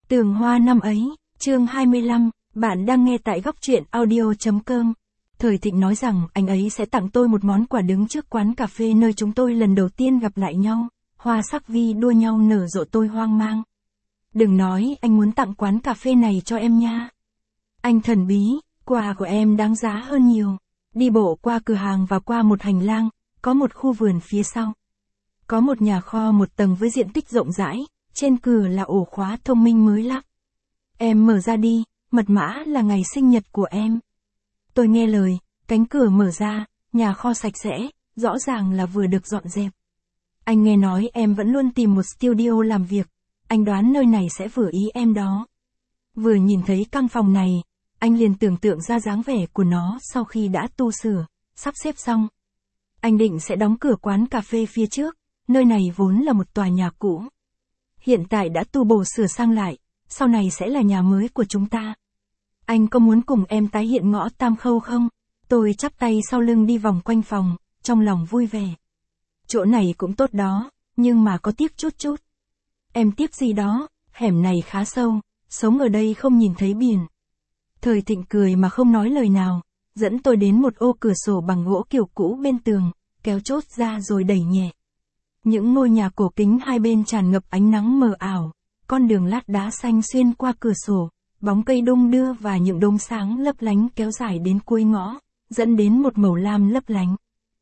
Tường Hoa năm ấy, chương 25, bạn đang nghe tại góc truyện audio.com. Thời Thịnh nói rằng anh ấy sẽ tặng tôi một món quà đứng trước quán cà phê nơi chúng tôi lần đầu tiên gặp lại nhau, hoa sắc vi đua nhau nở rộ tôi hoang mang. Đừng nói anh muốn tặng quán cà phê này cho em nha. Anh thần bí, quà của em đáng giá hơn nhiều. Đi bộ qua cửa hàng và qua một hành lang, có một khu vườn phía sau. Có một nhà kho một tầng với diện tích rộng rãi, trên cửa là ổ khóa thông minh mới lắp. Em mở ra đi, mật mã là ngày sinh nhật của em. Tôi nghe lời, cánh cửa mở ra, nhà kho sạch sẽ, rõ ràng là vừa được dọn dẹp. Anh nghe nói em vẫn luôn tìm một studio làm việc, anh đoán nơi này sẽ vừa ý em đó. Vừa nhìn thấy căn phòng này, anh liền tưởng tượng ra dáng vẻ của nó sau khi đã tu sửa, sắp xếp xong. Anh định sẽ đóng cửa quán cà phê phía trước, nơi này vốn là một tòa nhà cũ. Hiện tại đã tu bổ sửa sang lại, sau này sẽ là nhà mới của chúng ta. Anh có muốn cùng em tái hiện ngõ Tam Khâu không? Tôi chắp tay sau lưng đi vòng quanh phòng, trong lòng vui vẻ. Chỗ này cũng tốt đó, nhưng mà có tiếc chút chút. Em tiếc gì đó, hẻm này khá sâu, sống ở đây không nhìn thấy biển. Thời Thịnh cười mà không nói lời nào, dẫn tôi đến một ô cửa sổ bằng gỗ kiểu cũ bên tường, kéo chốt ra rồi đẩy nhẹ. Những ngôi nhà cổ kính hai bên tràn ngập ánh nắng mờ ảo, con đường lát đá xanh xuyên qua cửa sổ, bóng cây đung đưa và những đốm sáng lấp lánh kéo dài đến cuối ngõ, dẫn đến một màu lam lấp lánh.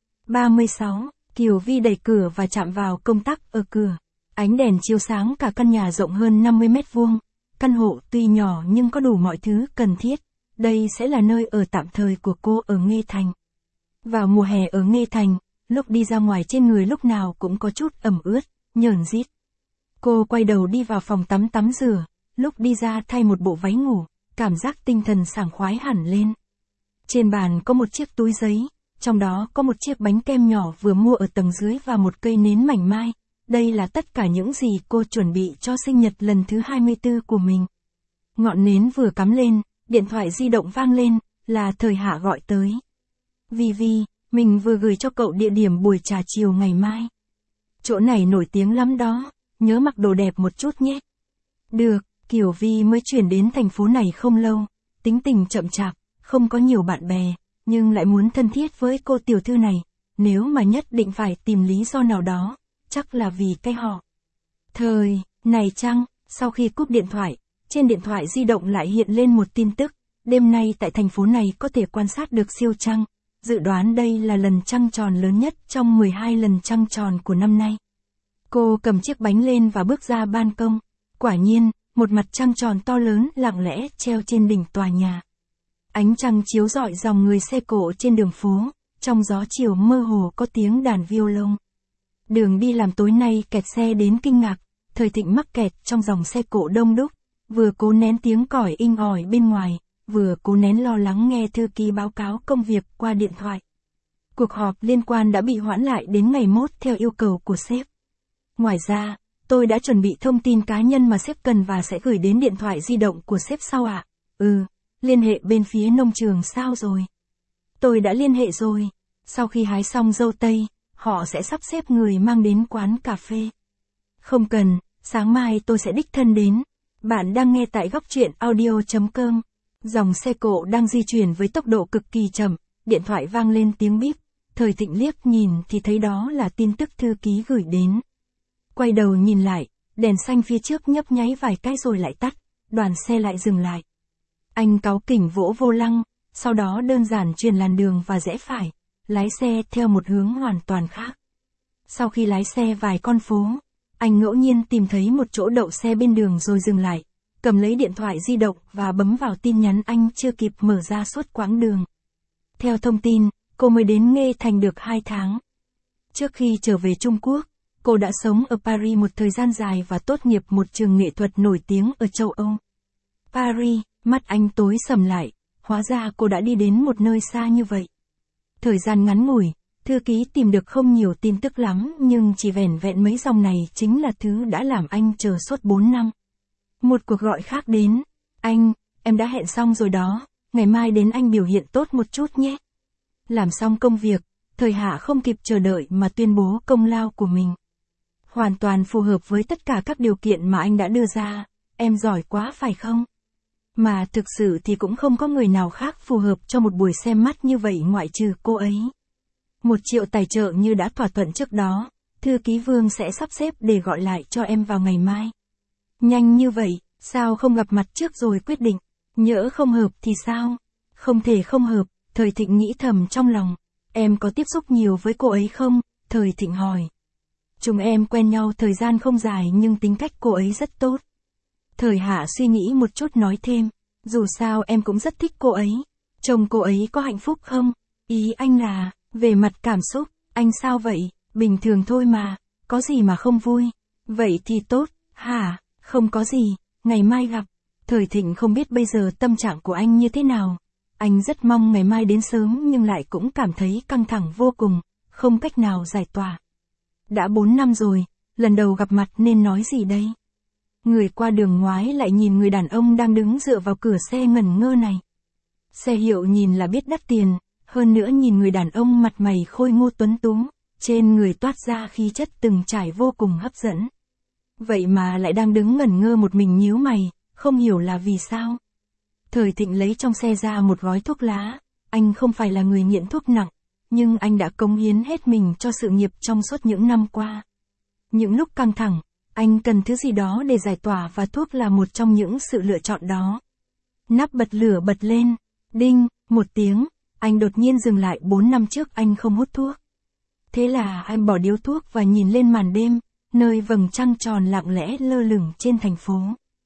36, Kiều Vi đẩy cửa và chạm vào công tắc ở cửa. Ánh đèn chiếu sáng cả căn nhà rộng hơn 50 mét vuông. Căn hộ tuy nhỏ nhưng có đủ mọi thứ cần thiết. Đây sẽ là nơi ở tạm thời của cô ở Nghê Thành. Vào mùa hè ở Nghê Thành, lúc đi ra ngoài trên người lúc nào cũng có chút ẩm ướt, nhờn rít. Cô quay đầu đi vào phòng tắm rửa, lúc đi ra thay một bộ váy ngủ, cảm giác tinh thần sảng khoái hẳn lên. Trên bàn có một chiếc túi giấy, trong đó có một chiếc bánh kem nhỏ vừa mua ở tầng dưới và một cây nến mảnh mai. Đây là tất cả những gì cô chuẩn bị cho sinh nhật lần thứ 24 của mình. Ngọn nến vừa cắm lên, điện thoại di động vang lên, là Thời Hạ gọi tới. Vi, mình vừa gửi cho cậu địa điểm buổi trà chiều ngày mai. Chỗ này nổi tiếng lắm đó, nhớ mặc đồ đẹp một chút nhé. Được, Kiều Vi mới chuyển đến thành phố này không lâu, tính tình chậm chạp, không có nhiều bạn bè, nhưng lại muốn thân thiết với cô tiểu thư này, nếu mà nhất định phải tìm lý do nào đó, chắc là vì cái họ. Thời, này chăng, sau khi cúp điện thoại, trên điện thoại di động lại hiện lên một tin tức, đêm nay tại thành phố này có thể quan sát được siêu trăng, dự đoán đây là lần trăng tròn lớn nhất trong 12 lần trăng tròn của năm nay. Cô cầm chiếc bánh lên và bước ra ban công, quả nhiên, một mặt trăng tròn to lớn lặng lẽ treo trên đỉnh tòa nhà. Ánh trăng chiếu rọi dòng người xe cộ trên đường phố, trong gió chiều mơ hồ có tiếng đàn violon. Đường đi làm tối nay kẹt xe đến kinh ngạc, Thời Thịnh mắc kẹt trong dòng xe cộ đông đúc, vừa cố nén tiếng còi inh ỏi bên ngoài, vừa cố nén lo lắng nghe thư ký báo cáo công việc qua điện thoại. Cuộc họp liên quan đã bị hoãn lại đến ngày mốt theo yêu cầu của sếp. Ngoài ra, tôi đã chuẩn bị thông tin cá nhân mà sếp cần và sẽ gửi đến điện thoại di động của sếp sau ạ. Liên hệ bên phía nông trường sao rồi? Tôi đã liên hệ rồi. Sau khi hái xong dâu tây, họ sẽ sắp xếp người mang đến quán cà phê. Không cần, sáng mai tôi sẽ đích thân đến. Bạn đang nghe tại góc truyện audio.com. Dòng xe cộ đang di chuyển với tốc độ cực kỳ chậm, điện thoại vang lên tiếng bíp. Thời Thịnh liếc nhìn thì thấy đó là tin tức thư ký gửi đến. Quay đầu nhìn lại, đèn xanh phía trước nhấp nháy vài cái rồi lại tắt, đoàn xe lại dừng lại. Anh cáu kỉnh vỗ vô lăng, sau đó đơn giản chuyển làn đường và rẽ phải, lái xe theo một hướng hoàn toàn khác. Sau khi lái xe vài con phố, anh ngẫu nhiên tìm thấy một chỗ đậu xe bên đường rồi dừng lại, cầm lấy điện thoại di động và bấm vào tin nhắn anh chưa kịp mở ra suốt quãng đường. Theo thông tin, cô mới đến Nghê Thành được 2 tháng. Trước khi trở về Trung Quốc, cô đã sống ở Paris một thời gian dài và tốt nghiệp một trường nghệ thuật nổi tiếng ở châu Âu. Paris, mắt anh tối sầm lại, hóa ra cô đã đi đến một nơi xa như vậy. Thời gian ngắn ngủi, thư ký tìm được không nhiều tin tức lắm nhưng chỉ vẻn vẹn mấy dòng này chính là thứ đã làm anh chờ suốt 4 năm. Một cuộc gọi khác đến, em đã hẹn xong rồi đó, ngày mai đến anh biểu hiện tốt một chút nhé. Làm xong công việc, Thời Hạ không kịp chờ đợi mà tuyên bố công lao của mình. Hoàn toàn phù hợp với tất cả các điều kiện mà anh đã đưa ra, em giỏi quá phải không? Mà thực sự thì cũng không có người nào khác phù hợp cho một buổi xem mắt như vậy ngoại trừ cô ấy. 1 triệu tài trợ như đã thỏa thuận trước đó, thư ký Vương sẽ sắp xếp để gọi lại cho em vào ngày mai. Nhanh như vậy, sao không gặp mặt trước rồi quyết định? Nhỡ không hợp thì sao? Không thể không hợp, Thời Thịnh nghĩ thầm trong lòng. Em có tiếp xúc nhiều với cô ấy không? Thời Thịnh hỏi. Chúng em quen nhau thời gian không dài nhưng tính cách cô ấy rất tốt. Thời Hạ suy nghĩ một chút nói thêm. Dù sao em cũng rất thích cô ấy. Chồng cô ấy có hạnh phúc không? Ý anh là, về mặt cảm xúc, anh sao vậy? Bình thường thôi mà, có gì mà không vui? Vậy thì tốt, hả? Không có gì, ngày mai gặp. Thời Thịnh không biết bây giờ tâm trạng của anh như thế nào. Anh rất mong ngày mai đến sớm nhưng lại cũng cảm thấy căng thẳng vô cùng, không cách nào giải tỏa. Đã 4 năm rồi, lần đầu gặp mặt nên nói gì đây? Người qua đường ngoái lại nhìn người đàn ông đang đứng dựa vào cửa xe ngẩn ngơ này. Xe hiệu nhìn là biết đắt tiền, hơn nữa nhìn người đàn ông mặt mày khôi ngô tuấn tú, trên người toát ra khí chất từng trải vô cùng hấp dẫn. Vậy mà lại đang đứng ngẩn ngơ một mình nhíu mày, không hiểu là vì sao. Thời Thịnh lấy trong xe ra một gói thuốc lá, anh không phải là người nghiện thuốc nặng, nhưng anh đã cống hiến hết mình cho sự nghiệp trong suốt những năm qua. Những lúc căng thẳng, anh cần thứ gì đó để giải tỏa và thuốc là một trong những sự lựa chọn đó. Nắp bật lửa bật lên, đinh, một tiếng, anh đột nhiên dừng lại. 4 năm trước anh không hút thuốc. Thế là anh bỏ điếu thuốc và nhìn lên màn đêm, nơi vầng trăng tròn lặng lẽ lơ lửng trên thành phố.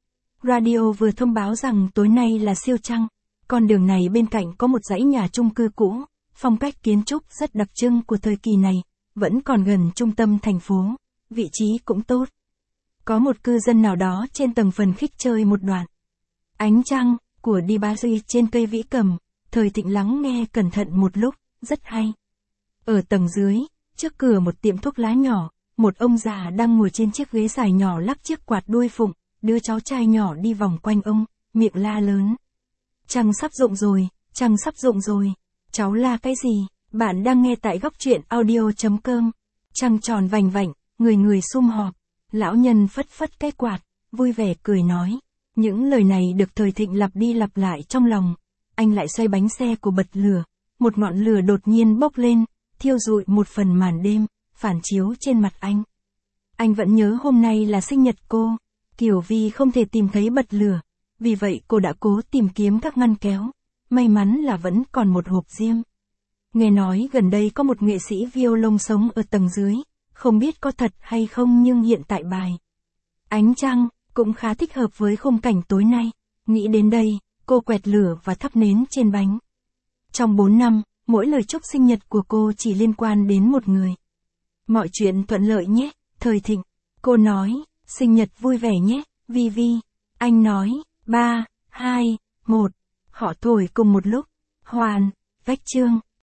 Radio vừa thông báo rằng tối nay là siêu trăng, con đường này bên cạnh có một dãy nhà chung cư cũ, phong cách kiến trúc rất đặc trưng của thời kỳ này, vẫn còn gần trung tâm thành phố, vị trí cũng tốt. Có một cư dân nào đó trên tầng phần khích chơi một đoạn. Ánh trăng của Debussy trên cây vĩ cầm, Thời Thịnh lắng nghe cẩn thận một lúc, rất hay. Ở tầng dưới, trước cửa một tiệm thuốc lá nhỏ, một ông già đang ngồi trên chiếc ghế dài nhỏ lắc chiếc quạt đuôi phụng, đứa cháu trai nhỏ đi vòng quanh ông, miệng la lớn. Trăng sắp rụng rồi, trăng sắp rụng rồi. Cháu la cái gì? Bạn đang nghe tại góc truyện audio.com. Trăng tròn vành vạnh, người người sum họp. Lão nhân phất phất cái quạt, vui vẻ cười nói. Những lời này được Thời Thịnh lặp đi lặp lại trong lòng. Anh lại xoay bánh xe của bật lửa. Một ngọn lửa đột nhiên bốc lên, thiêu rụi một phần màn đêm, phản chiếu trên mặt anh. Anh vẫn nhớ hôm nay là sinh nhật cô. Kiều Vi không thể tìm thấy bật lửa, vì vậy cô đã cố tìm kiếm các ngăn kéo. May mắn là vẫn còn một hộp diêm. Nghe nói gần đây có một nghệ sĩ violon sống ở tầng dưới, không biết có thật hay không nhưng hiện tại bài Ánh Trăng cũng khá thích hợp với khung cảnh tối nay. Nghĩ đến đây, cô quẹt lửa và thắp nến trên bánh. Trong 4 năm, mỗi lời chúc sinh nhật của cô chỉ liên quan đến một người. Mọi chuyện thuận lợi nhé, Thời Thịnh. Cô nói, sinh nhật vui vẻ nhé, Vi Vi. Anh nói, 3, 2, 1. Họ thổi cùng một lúc. Hoàn, vách chương.